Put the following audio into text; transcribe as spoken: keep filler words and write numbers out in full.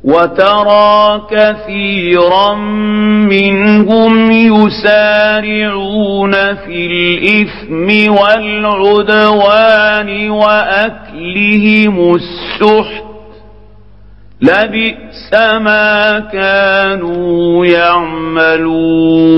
وترى كثيرا منهم يسارعون في الإثم والعدوان وأكلهم السحت لبئس ما كانوا يعملون.